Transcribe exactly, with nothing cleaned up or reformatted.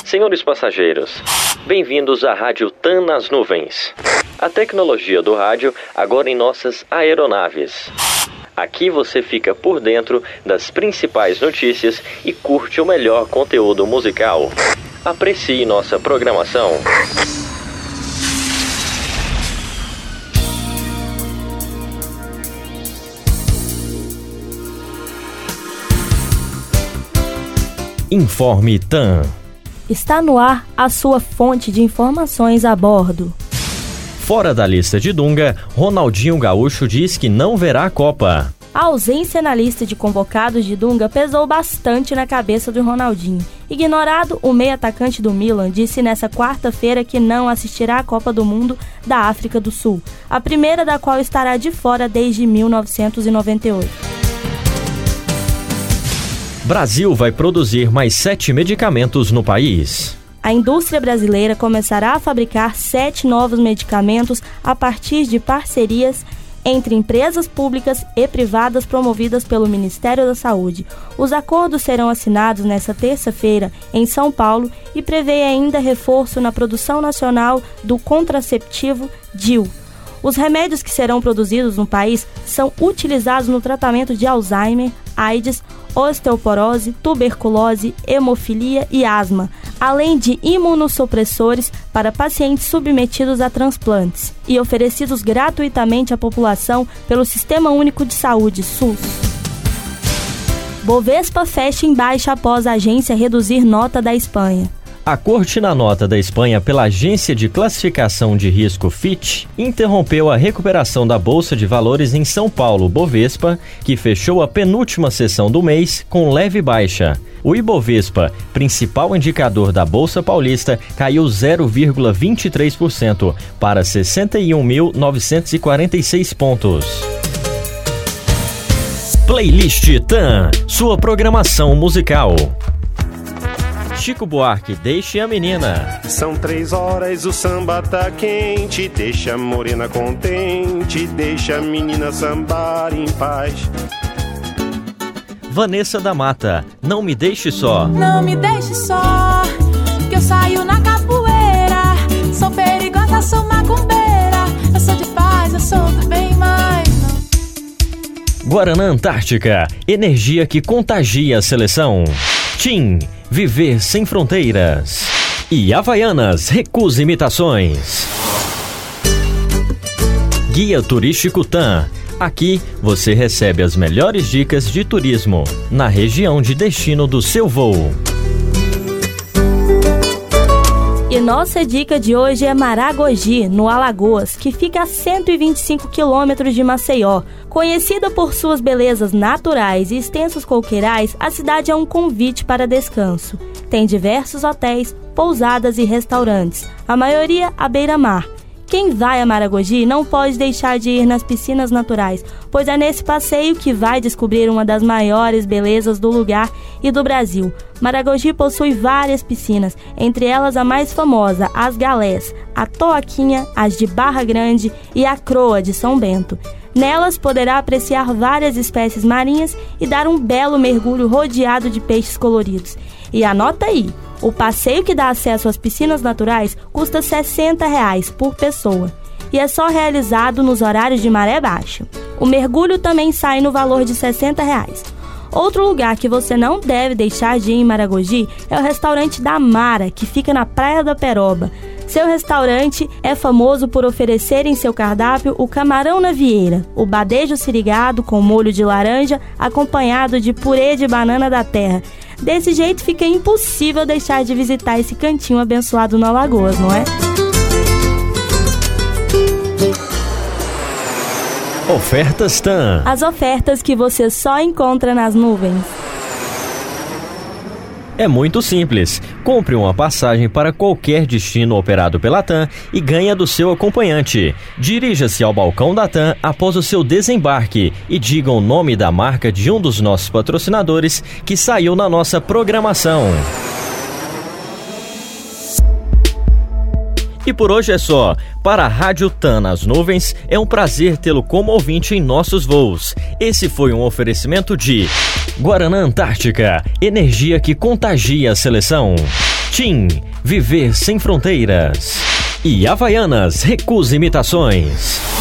Senhores passageiros, bem-vindos à Rádio TAM nas nuvens. A tecnologia do rádio agora em nossas aeronaves. Aqui você fica por dentro das principais notícias e curte o melhor conteúdo musical. Aprecie nossa programação. Informe TAM. Está no ar a sua fonte de informações a bordo. Fora da lista de Dunga, Ronaldinho Gaúcho diz que não verá a Copa. A ausência na lista de convocados de Dunga pesou bastante na cabeça do Ronaldinho. Ignorado, o meio-atacante do Milan disse nessa quarta-feira que não assistirá à Copa do Mundo da África do Sul, a primeira da qual estará de fora desde mil novecentos e noventa e oito. Brasil vai produzir mais sete medicamentos no país. A indústria brasileira começará a fabricar sete novos medicamentos a partir de parcerias entre empresas públicas e privadas promovidas pelo Ministério da Saúde. Os acordos serão assinados nesta terça-feira em São Paulo e prevê ainda reforço na produção nacional do contraceptivo D I U. Os remédios que serão produzidos no país são utilizados no tratamento de Alzheimer, AIDS, osteoporose, tuberculose, hemofilia e asma, além de imunossupressores para pacientes submetidos a transplantes e oferecidos gratuitamente à população pelo Sistema Único de Saúde, SUS. Bovespa fecha em baixa após a agência reduzir nota da Espanha. A corte na nota da Espanha pela agência de classificação de risco Fitch interrompeu a recuperação da Bolsa de Valores em São Paulo, Bovespa, que fechou a penúltima sessão do mês com leve baixa. O Ibovespa, principal indicador da Bolsa Paulista, caiu zero vírgula vinte e três por cento para sessenta e um mil novecentos e quarenta e seis pontos. Playlist TAM, sua programação musical. Chico Buarque, Deixe a Menina. São três horas, o samba tá quente, deixa a morena contente, deixa a menina sambar em paz. Vanessa da Mata, Não Me Deixe Só. Não me deixe só, que eu saio na capoeira, sou perigosa, sou macumbeira, eu sou de paz, eu sou do bem, mas não. Guaraná Antártica, energia que contagia a seleção. Tim, Viver Sem Fronteiras. E Havaianas, recusa imitações. Guia Turístico TAM. Aqui você recebe as melhores dicas de turismo na região de destino do seu voo. E nossa dica de hoje é Maragogi, no Alagoas, que fica a cento e vinte e cinco quilômetros de Maceió. Conhecida por suas belezas naturais e extensos coqueirais, a cidade é um convite para descanso. Tem diversos hotéis, pousadas e restaurantes, a maioria à beira-mar. Quem vai a Maragogi não pode deixar de ir nas piscinas naturais, pois é nesse passeio que vai descobrir uma das maiores belezas do lugar e do Brasil. Maragogi possui várias piscinas, entre elas a mais famosa, as Galés, a Toaquinha, as de Barra Grande e a Croa de São Bento. Nelas poderá apreciar várias espécies marinhas e dar um belo mergulho rodeado de peixes coloridos. E anota aí, o passeio que dá acesso às piscinas naturais custa sessenta reais por pessoa e é só realizado nos horários de maré baixa. O mergulho também sai no valor de sessenta reais. Outro lugar que você não deve deixar de ir em Maragogi é o restaurante da Mara, que fica na Praia da Peroba. Seu restaurante é famoso por oferecer em seu cardápio o camarão na vieira, o badejo sirigado com molho de laranja, acompanhado de purê de banana da terra. Desse jeito fica impossível deixar de visitar esse cantinho abençoado no Alagoas, não é? Ofertas TAM. As ofertas que você só encontra nas nuvens. É muito simples. Compre uma passagem para qualquer destino operado pela TAM e ganhe do seu acompanhante. Dirija-se ao balcão da TAM após o seu desembarque e diga o nome da marca de um dos nossos patrocinadores que saiu na nossa programação. E por hoje é só. Para a Rádio TAM nas nuvens, é um prazer tê-lo como ouvinte em nossos voos. Esse foi um oferecimento de Guaraná Antártica, energia que contagia a seleção. Tim, Viver Sem Fronteiras. E Havaianas, recusa imitações.